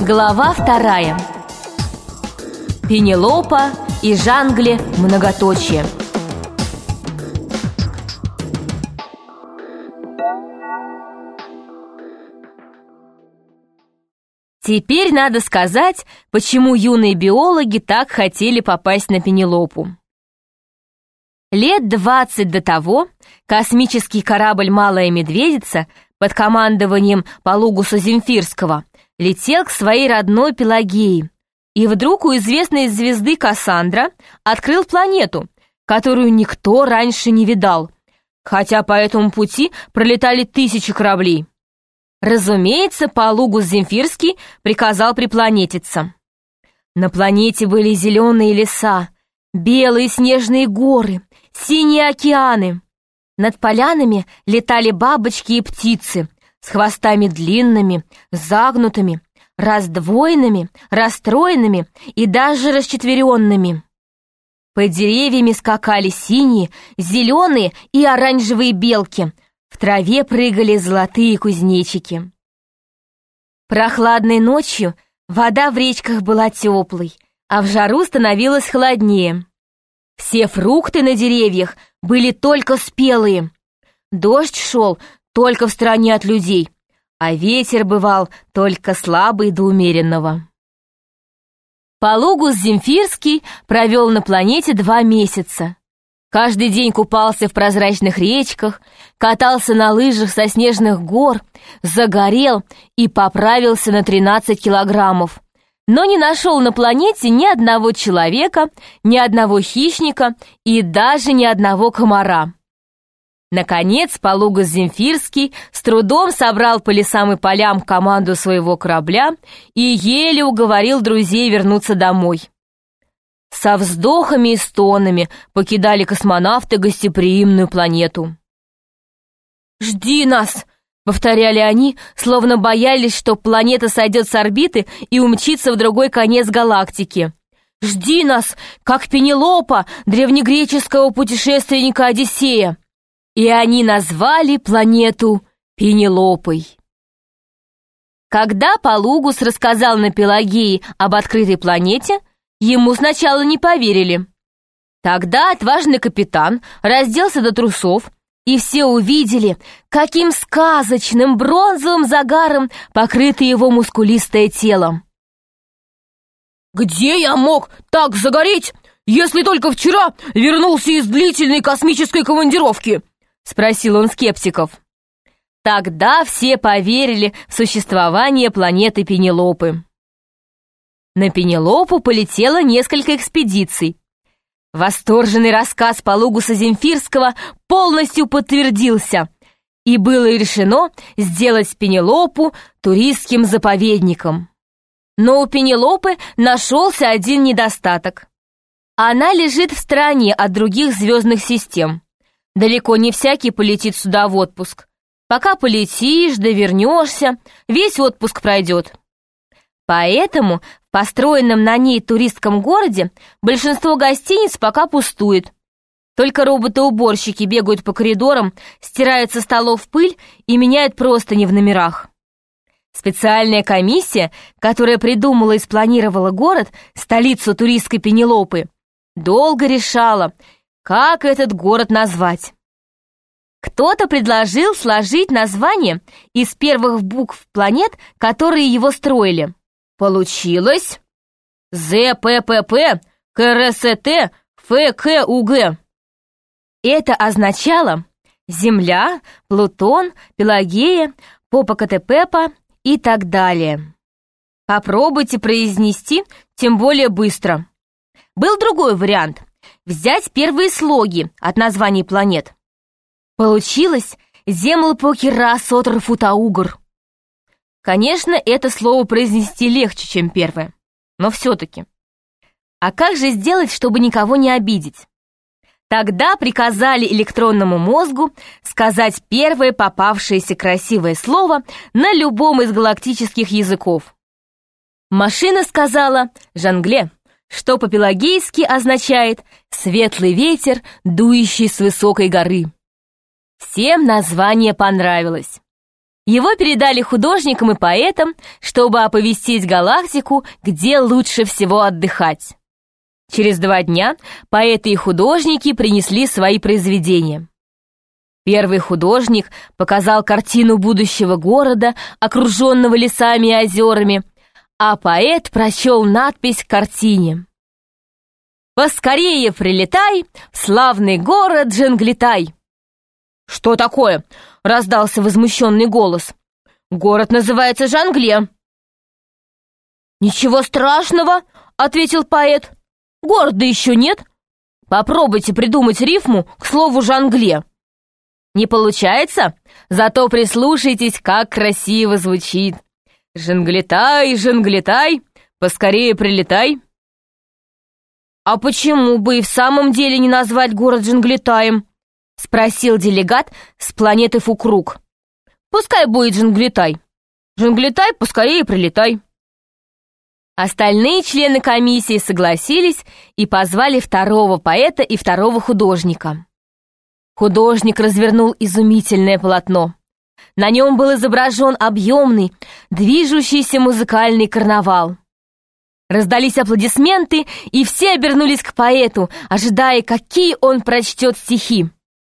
Глава 2. Пенелопа и Жангле многоточие. Теперь надо сказать, почему юные биологи так хотели попасть на Пенелопу. Лет 20 до того космический корабль «Малая медведица» под командованием Полугуса Земфирского летел к своей родной Пелагее, и вдруг у известной звезды Кассандра открыл планету, которую никто раньше не видал, хотя по этому пути пролетали тысячи кораблей. Разумеется, Полугус Земфирский приказал припланетиться. На планете были зеленые леса, белые снежные горы, синие океаны. Над полянами летали бабочки и птицы с хвостами длинными, загнутыми, раздвоенными, расстроенными и даже расчетверенными. Под деревьями скакали синие, зеленые и оранжевые белки, в траве прыгали золотые кузнечики. Прохладной ночью вода в речках была теплой, а в жару становилось холоднее. Все фрукты на деревьях были только спелые. Дождь шел только в стороне от людей, а ветер бывал только слабый до умеренного. Полугус Земфирский провел на планете 2 месяца. Каждый день купался в прозрачных речках, катался на лыжах со снежных гор, загорел и поправился на 13 килограммов, но не нашел на планете ни одного человека, ни одного хищника и даже ни одного комара. Наконец, Полугус Земфирский с трудом собрал по лесам и полям команду своего корабля и еле уговорил друзей вернуться домой. Со вздохами и стонами покидали космонавты гостеприимную планету. «Жди нас!» — повторяли они, словно боялись, что планета сойдет с орбиты и умчится в другой конец галактики. «Жди нас, как Пенелопа, древнегреческого путешественника Одиссея!» И они назвали планету Пенелопой. Когда Полугус рассказал на Пелагее об открытой планете, ему сначала не поверили. Тогда отважный капитан разделся до трусов, и все увидели, каким сказочным бронзовым загаром покрыто его мускулистое тело. «Где я мог так загореть, если только вчера вернулся из длительной космической командировки?» — спросил он скептиков. Тогда все поверили в существование планеты Пенелопы. На Пенелопу полетело несколько экспедиций. Восторженный рассказ Полугуса Земфирского полностью подтвердился, и было решено сделать Пенелопу туристским заповедником. Но у Пенелопы нашелся один недостаток. Она лежит в стороне от других звездных систем. Далеко не всякий полетит сюда в отпуск. Пока полетишь, да вернешься, весь отпуск пройдет. Поэтому в построенном на ней туристском городе большинство гостиниц пока пустует. Только роботы-уборщики бегают по коридорам, стирают со столов пыль и меняют простыни в номерах. Специальная комиссия, которая придумала и спланировала город, столицу туристской Пенелопы, долго решала, как этот город назвать. Кто-то предложил сложить название из первых букв планет, которые его строили. Получилось ЗППП КРСТ ФКУГ. Это означало Земля, Плутон, Пелагея, Попокатепепа и так далее. Попробуйте произнести, тем более быстро. Был другой вариант – взять первые слоги от названий планет. Получилось Землпокерасотрфутаугр. Конечно, это слово произнести легче, чем первое, но все-таки. А как же сделать, чтобы никого не обидеть? Тогда приказали электронному мозгу сказать первое попавшееся красивое слово на любом из галактических языков. Машина сказала «Жангле», что по-пелагейски означает «светлый ветер, дующий с высокой горы». Всем название понравилось. Его передали художникам и поэтам, чтобы оповестить галактику, где лучше всего отдыхать. Через 2 дня поэты и художники принесли свои произведения. Первый художник показал картину будущего города, окруженного лесами и озерами, а поэт прочел надпись к картине. «Поскорее прилетай в славный город Джанглитай». «Что такое?» — раздался возмущенный голос. «Город называется Жангле». «Ничего страшного», — ответил поэт. «Города еще нет. Попробуйте придумать рифму к слову «Жангле». Не получается? Зато прислушайтесь, как красиво звучит. «Жанглитай, Жанглитай, поскорее прилетай». «А почему бы и в самом деле не назвать город Джанглитаем?» — спросил делегат с планеты Фукрук. «Пускай будет Джанглитай. Джанглитай, поскорее прилетай». Остальные члены комиссии согласились и позвали второго поэта и второго художника. Художник развернул изумительное полотно. На нем был изображен объемный, движущийся музыкальный карнавал. Раздались аплодисменты, и все обернулись к поэту, ожидая, какие он прочтет стихи.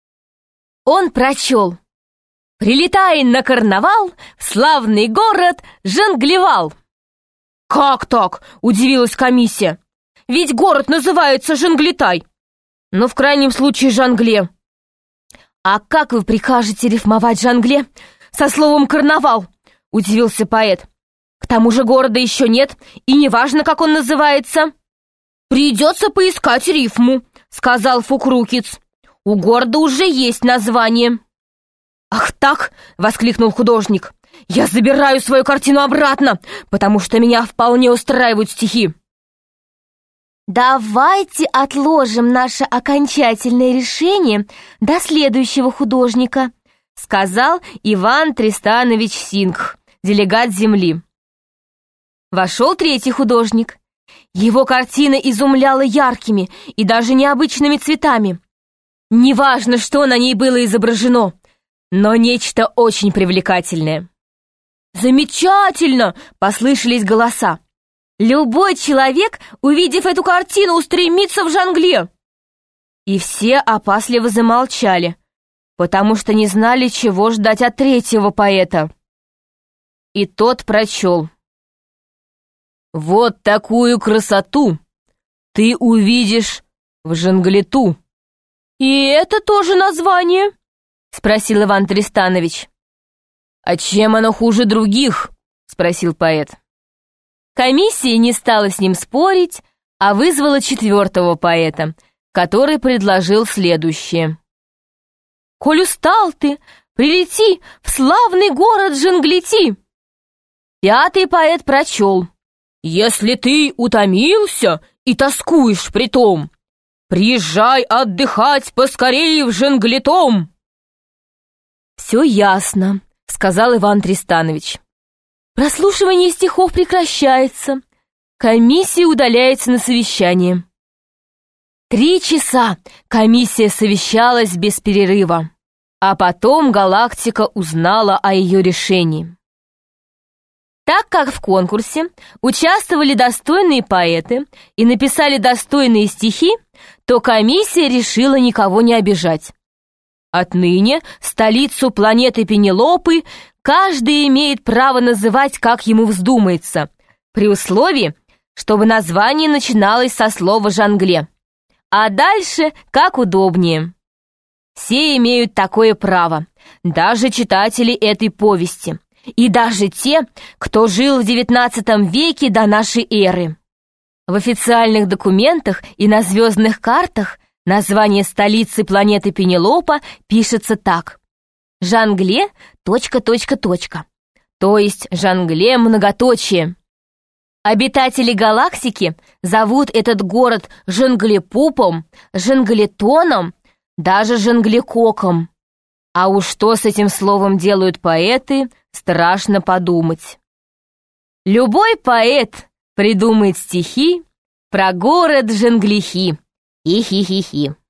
Он прочел: «Прилетай на карнавал в славный город Жанглевал». «Как так?» — удивилась комиссия. «Ведь город называется Жанглитай. Но в крайнем случае Жангле». «А как вы прикажете рифмовать Жангле со словом «карнавал»?» — удивился поэт. «К тому же города еще нет, и неважно, как он называется». «Придется поискать рифму», — сказал Фукрукиц. «У города уже есть название». «Ах так!» — воскликнул художник. «Я забираю свою картину обратно, потому что меня вполне устраивают стихи». «Давайте отложим наше окончательное решение до следующего художника», — сказал Иван Тристанович Сингх, делегат Земли. Вошел третий художник. Его картина изумляла яркими и даже необычными цветами. Неважно, что на ней было изображено, но нечто очень привлекательное. «Замечательно!» — послышались голоса. «Любой человек, увидев эту картину, устремится в Жангле!» И все опасливо замолчали, потому что не знали, чего ждать от третьего поэта. И тот прочел: «Вот такую красоту ты увидишь в Жанглету». «И это тоже название?» — спросил Иван Тристанович. «А чем оно хуже других?» — спросил поэт. Комиссия не стала с ним спорить, а вызвала четвертого поэта, который предложил следующее. «Коль устал ты, прилети в славный город Жанглети». Пятый поэт прочел: «Если ты утомился и тоскуешь притом, приезжай отдыхать поскорее в Жанглетом». «Все ясно», — сказал Иван Тристанович. «Прослушивание стихов прекращается. Комиссия удаляется на совещание». 3 часа комиссия совещалась без перерыва, а потом галактика узнала о ее решении. Так как в конкурсе участвовали достойные поэты и написали достойные стихи, то комиссия решила никого не обижать. Отныне столицу планеты Пенелопы каждый имеет право называть, как ему вздумается, при условии, чтобы название начиналось со слова «Жангле», а дальше как удобнее. Все имеют такое право, даже читатели этой повести, и даже те, кто жил в XIX веке до нашей эры. В официальных документах и на звездных картах название столицы планеты Пенелопа пишется так: Жангле ... то есть Жангле многоточие. Обитатели галактики зовут этот город Жанглепупом, Жанглетоном, даже Жанглекоком. А уж что с этим словом делают поэты, страшно подумать. Любой поэт придумает стихи про город Жанглихи. Хи-хи-хи-хи.